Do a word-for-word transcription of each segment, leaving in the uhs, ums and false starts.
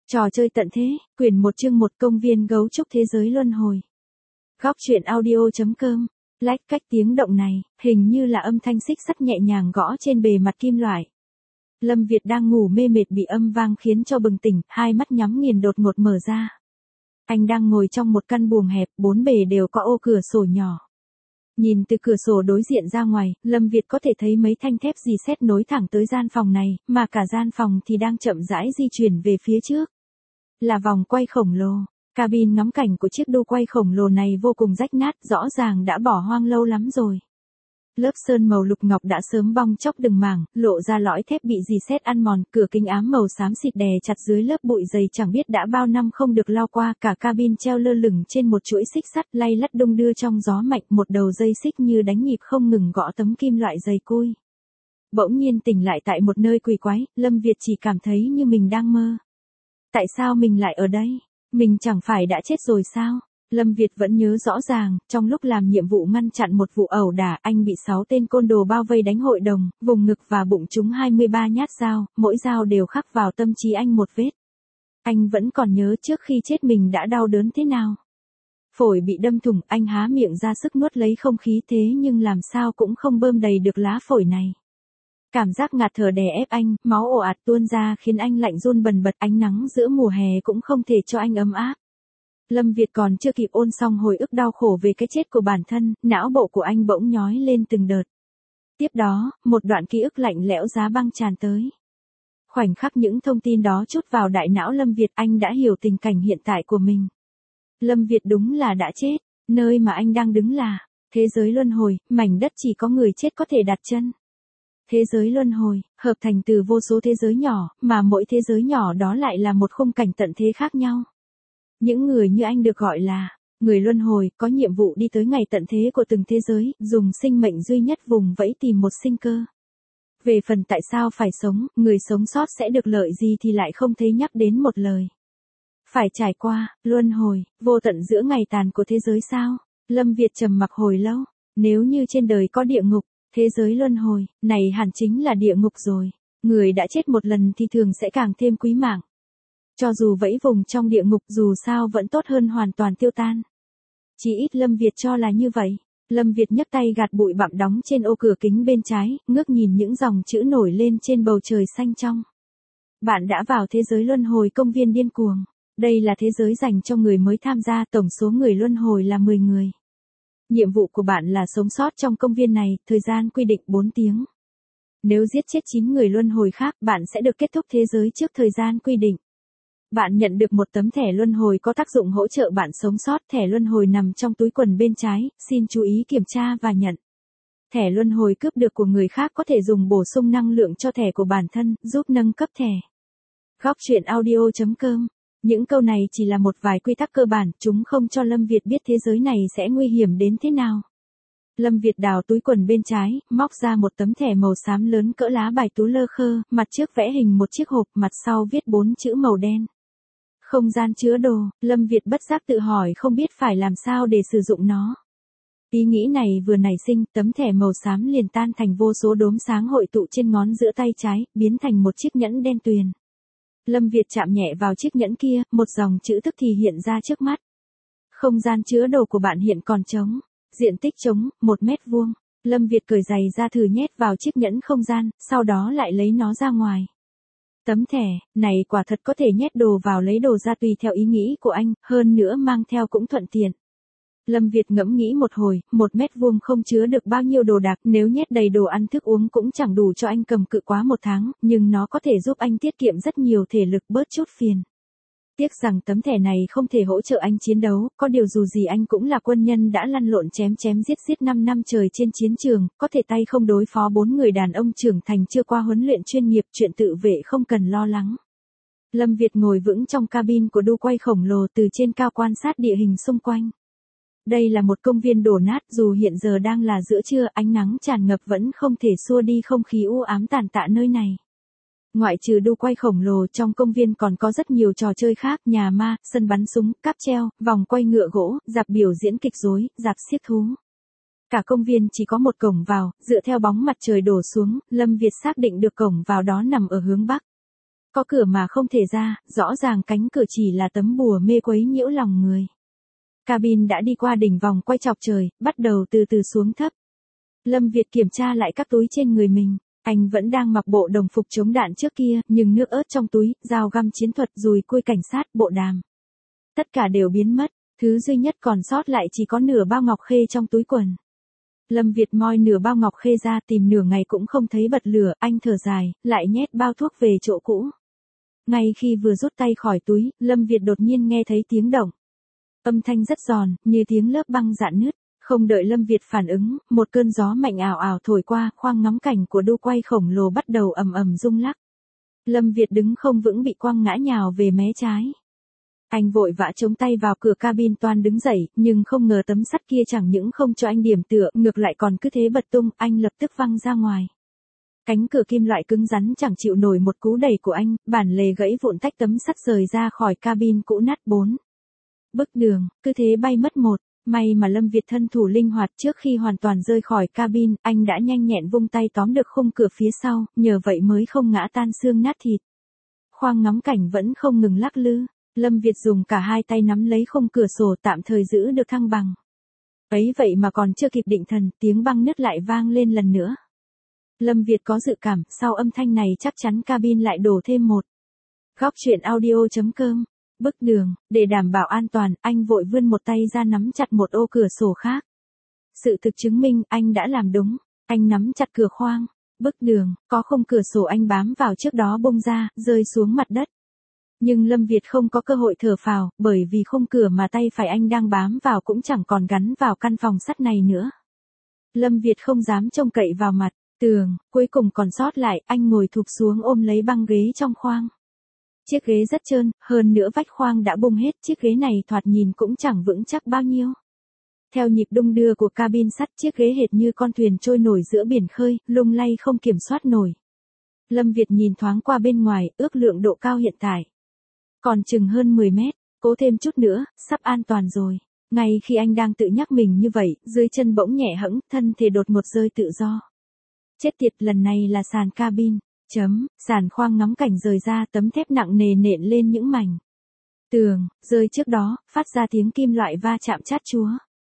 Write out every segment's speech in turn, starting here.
Trò chơi tận thế, quyển một chương một công viên gấu trúc thế giới luân hồi. Góc truyện audio.com. Lách cách tiếng động này, hình như là âm thanh xích sắt nhẹ nhàng gõ trên bề mặt kim loại. Lâm Việt đang ngủ mê mệt bị âm vang khiến cho bừng tỉnh, hai mắt nhắm nghiền đột ngột mở ra. Anh đang ngồi trong một căn buồng hẹp, bốn bề đều có ô cửa sổ nhỏ. Nhìn từ cửa sổ đối diện ra ngoài, Lâm Việt có thể thấy mấy thanh thép dì xét nối thẳng tới gian phòng này, mà cả gian phòng thì đang chậm rãi di chuyển về phía trước. Là vòng quay khổng lồ. Cabin ngắm cảnh của chiếc đu quay khổng lồ này vô cùng rách nát, rõ ràng đã bỏ hoang lâu lắm rồi. Lớp sơn màu lục ngọc đã sớm bong chóc từng mảng, lộ ra lõi thép bị dì xét ăn mòn, cửa kính ám màu xám xịt đè chặt dưới lớp bụi dày chẳng biết đã bao năm không được lau qua, cả cabin treo lơ lửng trên một chuỗi xích sắt lay lắt đung đưa trong gió mạnh, một đầu dây xích như đánh nhịp không ngừng gõ tấm kim loại dày cui. Bỗng nhiên tỉnh lại tại một nơi quỷ quái, Lâm Việt chỉ cảm thấy như mình đang mơ. Tại sao mình lại ở đây? Mình chẳng phải đã chết rồi sao? Lâm Việt vẫn nhớ rõ ràng, trong lúc làm nhiệm vụ ngăn chặn một vụ ẩu đả, anh bị sáu tên côn đồ bao vây đánh hội đồng, vùng ngực và bụng trúng hai mươi ba nhát dao, mỗi dao đều khắc vào tâm trí anh một vết. Anh vẫn còn nhớ trước khi chết mình đã đau đớn thế nào. Phổi bị đâm thủng, anh há miệng ra sức nuốt lấy không khí thế nhưng làm sao cũng không bơm đầy được lá phổi này. Cảm giác ngạt thở đè ép anh, máu ồ ạt tuôn ra khiến anh lạnh run bần bật, ánh nắng giữa mùa hè cũng không thể cho anh ấm áp. Lâm Việt còn chưa kịp ôn xong hồi ức đau khổ về cái chết của bản thân, não bộ của anh bỗng nhói lên từng đợt. Tiếp đó, một đoạn ký ức lạnh lẽo giá băng tràn tới. Khoảnh khắc những thông tin đó trút vào đại não Lâm Việt, anh đã hiểu tình cảnh hiện tại của mình. Lâm Việt đúng là đã chết, nơi mà anh đang đứng là thế giới luân hồi, mảnh đất chỉ có người chết có thể đặt chân. Thế giới luân hồi, hợp thành từ vô số thế giới nhỏ, mà mỗi thế giới nhỏ đó lại là một khung cảnh tận thế khác nhau. Những người như anh được gọi là người luân hồi, có nhiệm vụ đi tới ngày tận thế của từng thế giới, dùng sinh mệnh duy nhất vùng vẫy tìm một sinh cơ. Về phần tại sao phải sống, người sống sót sẽ được lợi gì thì lại không thấy nhắc đến một lời. Phải trải qua, luân hồi, vô tận giữa ngày tàn của thế giới sao? Lâm Việt trầm mặc hồi lâu, nếu như trên đời có địa ngục, thế giới luân hồi, này hẳn chính là địa ngục rồi. Người đã chết một lần thì thường sẽ càng thêm quý mạng. Cho dù vẫy vùng trong địa ngục dù sao vẫn tốt hơn hoàn toàn tiêu tan. Chỉ ít Lâm Việt cho là như vậy. Lâm Việt nhấc tay gạt bụi bặm đóng trên ô cửa kính bên trái, ngước nhìn những dòng chữ nổi lên trên bầu trời xanh trong. Bạn đã vào thế giới luân hồi công viên điên cuồng. Đây là thế giới dành cho người mới tham gia, tổng số người luân hồi là mười người. Nhiệm vụ của bạn là sống sót trong công viên này, thời gian quy định bốn tiếng. Nếu giết chết chín người luân hồi khác, bạn sẽ được kết thúc thế giới trước thời gian quy định. Bạn nhận được một tấm thẻ luân hồi có tác dụng hỗ trợ bạn sống sót, thẻ luân hồi nằm trong túi quần bên trái, xin chú ý kiểm tra và nhận. Thẻ luân hồi cướp được của người khác có thể dùng bổ sung năng lượng cho thẻ của bản thân, giúp nâng cấp thẻ. Góc truyện audio.com. Những câu này chỉ là một vài quy tắc cơ bản, chúng không cho Lâm Việt biết thế giới này sẽ nguy hiểm đến thế nào. Lâm Việt đào túi quần bên trái, móc ra một tấm thẻ màu xám lớn cỡ lá bài tú lơ khơ, mặt trước vẽ hình một chiếc hộp, mặt sau viết bốn chữ màu đen. Không gian chứa đồ, Lâm Việt bất giác tự hỏi không biết phải làm sao để sử dụng nó. Ý nghĩ này vừa nảy sinh, tấm thẻ màu xám liền tan thành vô số đốm sáng hội tụ trên ngón giữa tay trái, biến thành một chiếc nhẫn đen tuyền. Lâm Việt chạm nhẹ vào chiếc nhẫn kia, một dòng chữ tức thì hiện ra trước mắt. Không gian chứa đồ của bạn hiện còn trống. Diện tích trống, một mét vuông. Lâm Việt cởi giày ra thử nhét vào chiếc nhẫn không gian, sau đó lại lấy nó ra ngoài. Tấm thẻ, này quả thật có thể nhét đồ vào lấy đồ ra tùy theo ý nghĩ của anh, hơn nữa mang theo cũng thuận tiện. Lâm Việt ngẫm nghĩ một hồi, một mét vuông không chứa được bao nhiêu đồ đạc, nếu nhét đầy đồ ăn thức uống cũng chẳng đủ cho anh cầm cự quá một tháng, nhưng nó có thể giúp anh tiết kiệm rất nhiều thể lực, bớt chút phiền. Tiếc rằng tấm thẻ này không thể hỗ trợ anh chiến đấu, có điều dù gì anh cũng là quân nhân đã lăn lộn chém chém giết giết năm năm trời trên chiến trường, có thể tay không đối phó bốn người đàn ông trưởng thành chưa qua huấn luyện chuyên nghiệp, chuyện tự vệ không cần lo lắng. Lâm Việt ngồi vững trong cabin của đu quay khổng lồ, từ trên cao quan sát địa hình xung quanh. Đây là một công viên đổ nát, dù hiện giờ đang là giữa trưa, ánh nắng tràn ngập vẫn không thể xua đi không khí u ám tàn tạ nơi này. Ngoại trừ đu quay khổng lồ, trong công viên còn có rất nhiều trò chơi khác, nhà ma, sân bắn súng, cáp treo, vòng quay ngựa gỗ, rạp biểu diễn kịch rối, rạp xiếc thú. Cả công viên chỉ có một cổng vào, dựa theo bóng mặt trời đổ xuống, Lâm Việt xác định được cổng vào đó nằm ở hướng bắc. Có cửa mà không thể ra, rõ ràng cánh cửa chỉ là tấm bùa mê quấy nhiễu lòng người. Cabin đã đi qua đỉnh vòng quay chọc trời, bắt đầu từ từ xuống thấp. Lâm Việt kiểm tra lại các túi trên người mình. Anh vẫn đang mặc bộ đồng phục chống đạn trước kia, nhưng nước ớt trong túi, dao găm chiến thuật, dùi cui cảnh sát, bộ đàm. Tất cả đều biến mất, thứ duy nhất còn sót lại chỉ có nửa bao ngọc khê trong túi quần. Lâm Việt moi nửa bao ngọc khê ra, tìm nửa ngày cũng không thấy bật lửa, anh thở dài, lại nhét bao thuốc về chỗ cũ. Ngay khi vừa rút tay khỏi túi, Lâm Việt đột nhiên nghe thấy tiếng động. Âm thanh rất giòn, như tiếng lớp băng rạn nứt. Không đợi Lâm Việt phản ứng, một cơn gió mạnh ảo ảo thổi qua, khoang ngắm cảnh của đu quay khổng lồ bắt đầu ầm ầm rung lắc. Lâm Việt đứng không vững bị quăng ngã nhào về mé trái. Anh vội vã chống tay vào cửa cabin toan đứng dậy, nhưng không ngờ tấm sắt kia chẳng những không cho anh điểm tựa, ngược lại còn cứ thế bật tung, anh lập tức văng ra ngoài. Cánh cửa kim loại cứng rắn chẳng chịu nổi một cú đẩy của anh, bản lề gãy vụn tách tấm sắt rời ra khỏi cabin cũ nát bốn. Bức đường, cứ thế bay mất một. May mà Lâm Việt thân thủ linh hoạt, trước khi hoàn toàn rơi khỏi cabin, anh đã nhanh nhẹn vung tay tóm được khung cửa phía sau, nhờ vậy mới không ngã tan xương nát thịt. Khoang ngắm cảnh vẫn không ngừng lắc lư, Lâm Việt dùng cả hai tay nắm lấy khung cửa sổ tạm thời giữ được thăng bằng. Ấy vậy mà còn chưa kịp định thần, tiếng băng nứt lại vang lên lần nữa. Lâm Việt có dự cảm, sau âm thanh này chắc chắn cabin lại đổ thêm một. Góc truyện audio chấm com. Bức đường, để đảm bảo an toàn, anh vội vươn một tay ra nắm chặt một ô cửa sổ khác. Sự thực chứng minh anh đã làm đúng, anh nắm chặt cửa khoang. Bức đường, có khung cửa sổ anh bám vào trước đó bung ra, rơi xuống mặt đất. Nhưng Lâm Việt không có cơ hội thở phào, bởi vì khung cửa mà tay phải anh đang bám vào cũng chẳng còn gắn vào căn phòng sắt này nữa. Lâm Việt không dám trông cậy vào mặt, tường, cuối cùng còn sót lại, anh ngồi thụp xuống ôm lấy băng ghế trong khoang. Chiếc ghế rất trơn, hơn nữa vách khoang đã bung hết, chiếc ghế này thoạt nhìn cũng chẳng vững chắc bao nhiêu. Theo nhịp đung đưa của cabin sắt, chiếc ghế hệt như con thuyền trôi nổi giữa biển khơi, lung lay không kiểm soát nổi. Lâm Việt nhìn thoáng qua bên ngoài, ước lượng độ cao hiện tại. Còn chừng hơn mười mét, cố thêm chút nữa, sắp an toàn rồi. Ngay khi anh đang tự nhắc mình như vậy, dưới chân bỗng nhẹ hẫng, thân thể đột ngột rơi tự do. Chết tiệt, lần này là sàn cabin. Chấm, sàn khoang ngắm cảnh rời ra, tấm thép nặng nề nện lên những mảnh tường, rơi trước đó, phát ra tiếng kim loại va chạm chát chúa.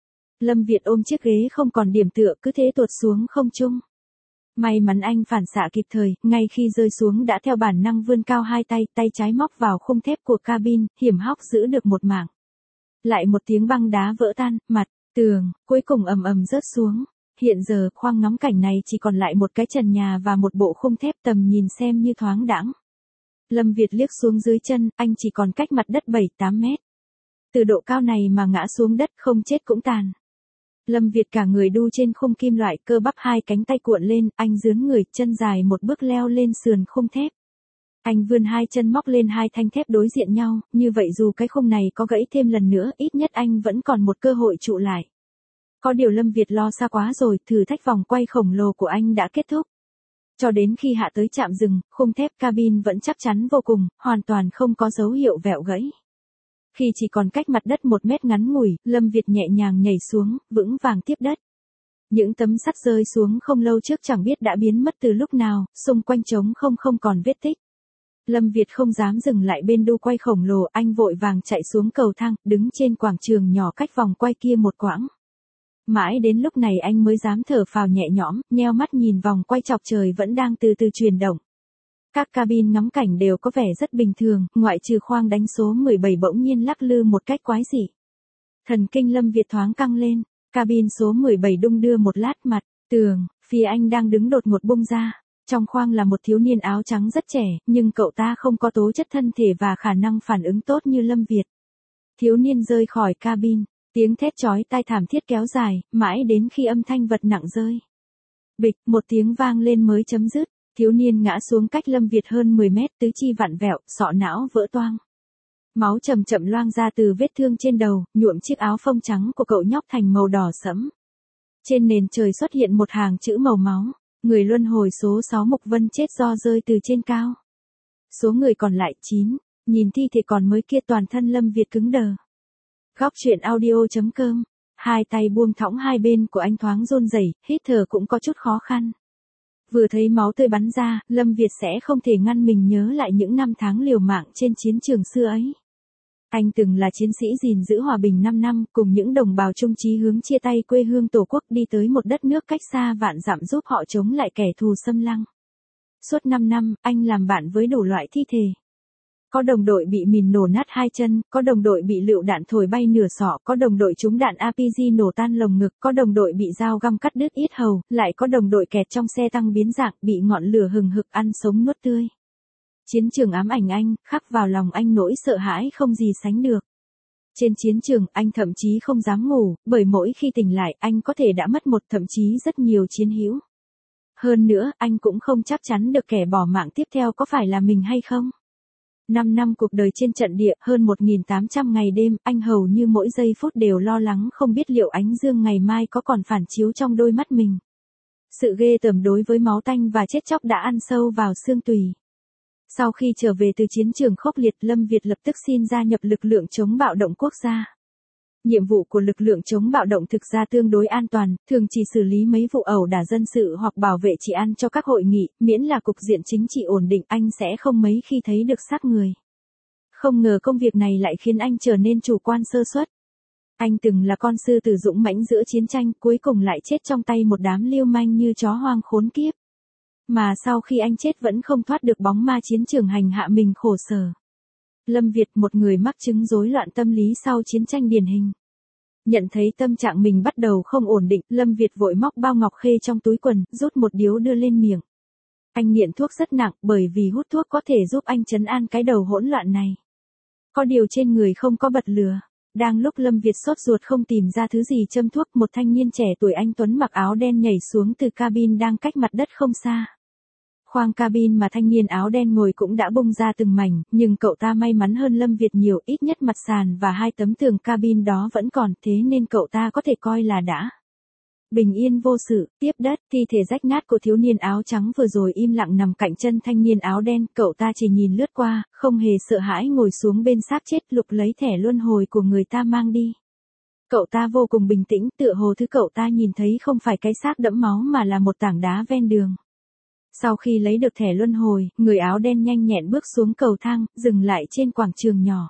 Lâm Việt ôm chiếc ghế không còn điểm tựa, cứ thế tuột xuống không trung. May mắn anh phản xạ kịp thời, ngay khi rơi xuống đã theo bản năng vươn cao hai tay, tay trái móc vào khung thép của cabin, hiểm hóc giữ được một mảng. Lại một tiếng băng đá vỡ tan, mặt tường, cuối cùng ầm ầm rớt xuống. Hiện giờ, khoang ngắm cảnh này chỉ còn lại một cái trần nhà và một bộ khung thép, tầm nhìn xem như thoáng đãng. Lâm Việt liếc xuống dưới chân, anh chỉ còn cách mặt đất bảy tám mét. Từ độ cao này mà ngã xuống đất không chết cũng tàn. Lâm Việt cả người đu trên khung kim loại, cơ bắp hai cánh tay cuộn lên, anh dướn người, chân dài một bước leo lên sườn khung thép. Anh vươn hai chân móc lên hai thanh thép đối diện nhau, như vậy dù cái khung này có gãy thêm lần nữa, ít nhất anh vẫn còn một cơ hội trụ lại. Có điều Lâm Việt lo xa quá rồi, thử thách vòng quay khổng lồ của anh đã kết thúc. Cho đến khi hạ tới trạm dừng, khung thép cabin vẫn chắc chắn vô cùng, hoàn toàn không có dấu hiệu vẹo gãy. Khi chỉ còn cách mặt đất một mét ngắn ngủi, Lâm Việt nhẹ nhàng nhảy xuống, vững vàng tiếp đất. Những tấm sắt rơi xuống không lâu trước chẳng biết đã biến mất từ lúc nào, xung quanh trống không không còn vết tích. Lâm Việt không dám dừng lại bên đu quay khổng lồ, anh vội vàng chạy xuống cầu thang, đứng trên quảng trường nhỏ cách vòng quay kia một quãng. Mãi đến lúc này anh mới dám thở phào nhẹ nhõm, nheo mắt nhìn vòng quay chọc trời vẫn đang từ từ chuyển động. Các cabin ngắm cảnh đều có vẻ rất bình thường, ngoại trừ khoang đánh số mười bảy bỗng nhiên lắc lư một cách quái dị. Thần kinh Lâm Việt thoáng căng lên, cabin số mười bảy đung đưa một lát, mặt tường, phía anh đang đứng đột ngột bung ra. Trong khoang là một thiếu niên áo trắng rất trẻ, nhưng cậu ta không có tố chất thân thể và khả năng phản ứng tốt như Lâm Việt. Thiếu niên rơi khỏi cabin, tiếng thét chói tai thảm thiết kéo dài, mãi đến khi âm thanh vật nặng rơi. Bịch, một tiếng vang lên mới chấm dứt, thiếu niên ngã xuống cách Lâm Việt hơn mười mét, tứ chi vặn vẹo, sọ não vỡ toang. Máu chậm chậm loang ra từ vết thương trên đầu, nhuộm chiếc áo phông trắng của cậu nhóc thành màu đỏ sẫm. Trên nền trời xuất hiện một hàng chữ màu máu. Người luân hồi số sáu Mục Vân chết do rơi từ trên cao. Số người còn lại chín, nhìn thi thể còn mới kia toàn thân Lâm Việt cứng đờ. Góc truyện audio chấm com, hai tay buông thõng hai bên của anh thoáng run rẩy, hít thở cũng có chút khó khăn. Vừa thấy máu tươi bắn ra, Lâm Việt sẽ không thể ngăn mình nhớ lại những năm tháng liều mạng trên chiến trường xưa ấy. Anh từng là chiến sĩ gìn giữ hòa bình năm năm, cùng những đồng bào chung chí hướng chia tay quê hương tổ quốc đi tới một đất nước cách xa vạn dặm giúp họ chống lại kẻ thù xâm lăng. Suốt năm năm, anh làm bạn với đủ loại thi thể. Có đồng đội bị mìn nổ nát hai chân, có đồng đội bị lựu đạn thổi bay nửa sọ, có đồng đội trúng đạn a pê giê nổ tan lồng ngực, có đồng đội bị dao găm cắt đứt yết hầu, lại có đồng đội kẹt trong xe tăng biến dạng, bị ngọn lửa hừng hực ăn sống nuốt tươi. Chiến trường ám ảnh anh, khắc vào lòng anh nỗi sợ hãi không gì sánh được. Trên chiến trường, anh thậm chí không dám ngủ, bởi mỗi khi tỉnh lại, anh có thể đã mất một thậm chí rất nhiều chiến hữu. Hơn nữa, anh cũng không chắc chắn được kẻ bỏ mạng tiếp theo có phải là mình hay không. Năm năm cuộc đời trên trận địa, hơn một nghìn tám trăm ngày đêm, anh hầu như mỗi giây phút đều lo lắng không biết liệu ánh dương ngày mai có còn phản chiếu trong đôi mắt mình. Sự ghê tởm đối với máu tanh và chết chóc đã ăn sâu vào xương tủy. Sau khi trở về từ chiến trường khốc liệt, Lâm Việt lập tức xin gia nhập lực lượng chống bạo động quốc gia. Nhiệm vụ của lực lượng chống bạo động thực ra tương đối an toàn, thường chỉ xử lý mấy vụ ẩu đả dân sự hoặc bảo vệ trị an cho các hội nghị, miễn là cục diện chính trị ổn định, anh sẽ không mấy khi thấy được xác người. Không ngờ công việc này lại khiến anh trở nên chủ quan sơ suất. Anh từng là con sư tử dũng mãnh giữa chiến tranh, cuối cùng lại chết trong tay một đám lưu manh như chó hoang khốn kiếp. Mà sau khi anh chết vẫn không thoát được bóng ma chiến trường hành hạ mình khổ sở. Lâm Việt, một người mắc chứng rối loạn tâm lý sau chiến tranh điển hình. Nhận thấy tâm trạng mình bắt đầu không ổn định, Lâm Việt vội móc bao ngọc khê trong túi quần, rút một điếu đưa lên miệng. Anh nghiện thuốc rất nặng, bởi vì hút thuốc có thể giúp anh trấn an cái đầu hỗn loạn này. Có điều trên người không có bật lửa. Đang lúc Lâm Việt sốt ruột không tìm ra thứ gì châm thuốc, một thanh niên trẻ tuổi anh tuấn mặc áo đen nhảy xuống từ cabin đang cách mặt đất không xa. Khoang cabin mà thanh niên áo đen ngồi cũng đã bung ra từng mảnh, nhưng cậu ta may mắn hơn Lâm Việt nhiều, ít nhất mặt sàn và hai tấm tường cabin đó vẫn còn, thế nên cậu ta có thể coi là đã bình yên vô sự. Tiếp đất, thi thể rách nát của thiếu niên áo trắng vừa rồi im lặng nằm cạnh chân thanh niên áo đen, cậu ta chỉ nhìn lướt qua, không hề sợ hãi ngồi xuống bên xác chết, lục lấy thẻ luân hồi của người ta mang đi. Cậu ta vô cùng bình tĩnh, tựa hồ thứ cậu ta nhìn thấy không phải cái xác đẫm máu mà là một tảng đá ven đường. Sau khi lấy được thẻ luân hồi, người áo đen nhanh nhẹn bước xuống cầu thang, dừng lại trên quảng trường nhỏ.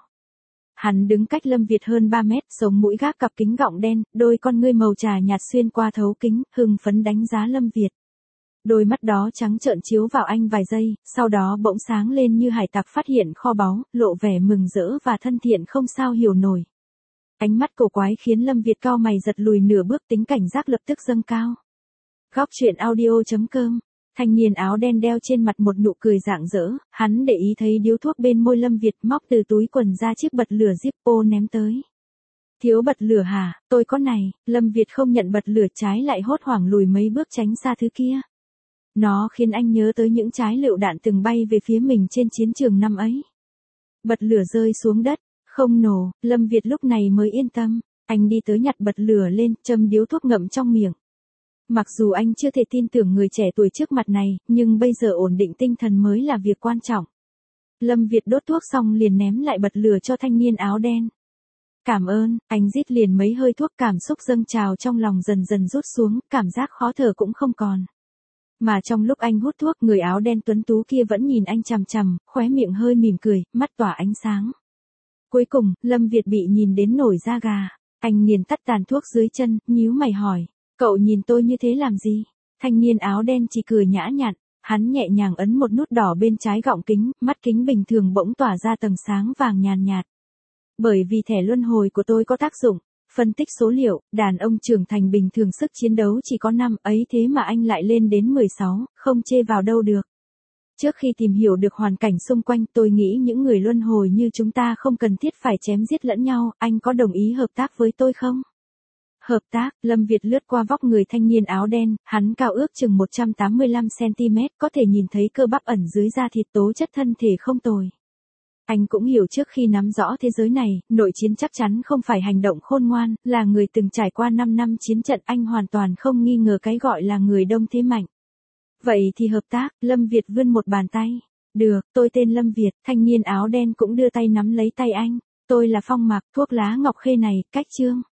Hắn đứng cách Lâm Việt hơn ba mét, sống mũi gác cặp kính gọng đen, đôi con ngươi màu trà nhạt xuyên qua thấu kính, hưng phấn đánh giá Lâm Việt. Đôi mắt đó trắng trợn chiếu vào anh vài giây, sau đó bỗng sáng lên như hải tặc phát hiện kho báu, lộ vẻ mừng rỡ và thân thiện không sao hiểu nổi. Ánh mắt cổ quái khiến Lâm Việt cau mày giật lùi nửa bước, tính cảnh giác lập tức dâng cao. Góc truyện audio chấm com. Thanh niên áo đen đeo trên mặt một nụ cười rạng rỡ, hắn để ý thấy điếu thuốc bên môi Lâm Việt, móc từ túi quần ra chiếc bật lửa Zippo ném tới. Thiếu bật lửa hả, tôi có này. Lâm Việt không nhận bật lửa, trái lại hốt hoảng lùi mấy bước tránh xa thứ kia. Nó khiến anh nhớ tới những trái lựu đạn từng bay về phía mình trên chiến trường năm ấy. Bật lửa rơi xuống đất, không nổ, Lâm Việt lúc này mới yên tâm. Anh đi tới nhặt bật lửa lên, châm điếu thuốc ngậm trong miệng. Mặc dù anh chưa thể tin tưởng người trẻ tuổi trước mặt này, nhưng bây giờ ổn định tinh thần mới là việc quan trọng. Lâm Việt đốt thuốc xong liền ném lại bật lửa cho thanh niên áo đen. Cảm ơn, anh rít liền mấy hơi thuốc, cảm xúc dâng trào trong lòng dần dần rút xuống, cảm giác khó thở cũng không còn. Mà trong lúc anh hút thuốc, người áo đen tuấn tú kia vẫn nhìn anh chằm chằm, khóe miệng hơi mỉm cười, mắt tỏa ánh sáng. Cuối cùng, Lâm Việt bị nhìn đến nổi da gà. Anh nghiền tắt tàn thuốc dưới chân, nhíu mày hỏi. Cậu nhìn tôi như thế làm gì? Thanh niên áo đen chỉ cười nhã nhặn, hắn nhẹ nhàng ấn một nút đỏ bên trái gọng kính, mắt kính bình thường bỗng tỏa ra tầng sáng vàng nhàn nhạt. Bởi vì thẻ luân hồi của tôi có tác dụng. Phân tích số liệu, đàn ông trưởng thành bình thường sức chiến đấu chỉ có năm, ấy thế mà anh lại lên đến mười sáu, không chê vào đâu được. Trước khi tìm hiểu được hoàn cảnh xung quanh, tôi nghĩ những người luân hồi như chúng ta không cần thiết phải chém giết lẫn nhau, anh có đồng ý hợp tác với tôi không? Hợp tác, Lâm Việt lướt qua vóc người thanh niên áo đen, hắn cao ước chừng một trăm tám mươi lăm xăng ti mét, có thể nhìn thấy cơ bắp ẩn dưới da thịt, tố chất thân thể không tồi. Anh cũng hiểu trước khi nắm rõ thế giới này, nội chiến chắc chắn không phải hành động khôn ngoan, là người từng trải qua năm năm chiến trận, anh hoàn toàn không nghi ngờ cái gọi là người đông thế mạnh. Vậy thì hợp tác, Lâm Việt vươn một bàn tay. Được, tôi tên Lâm Việt, thanh niên áo đen cũng đưa tay nắm lấy tay anh. Tôi là Phong Mạc, thuốc lá ngọc khê này, cách chương.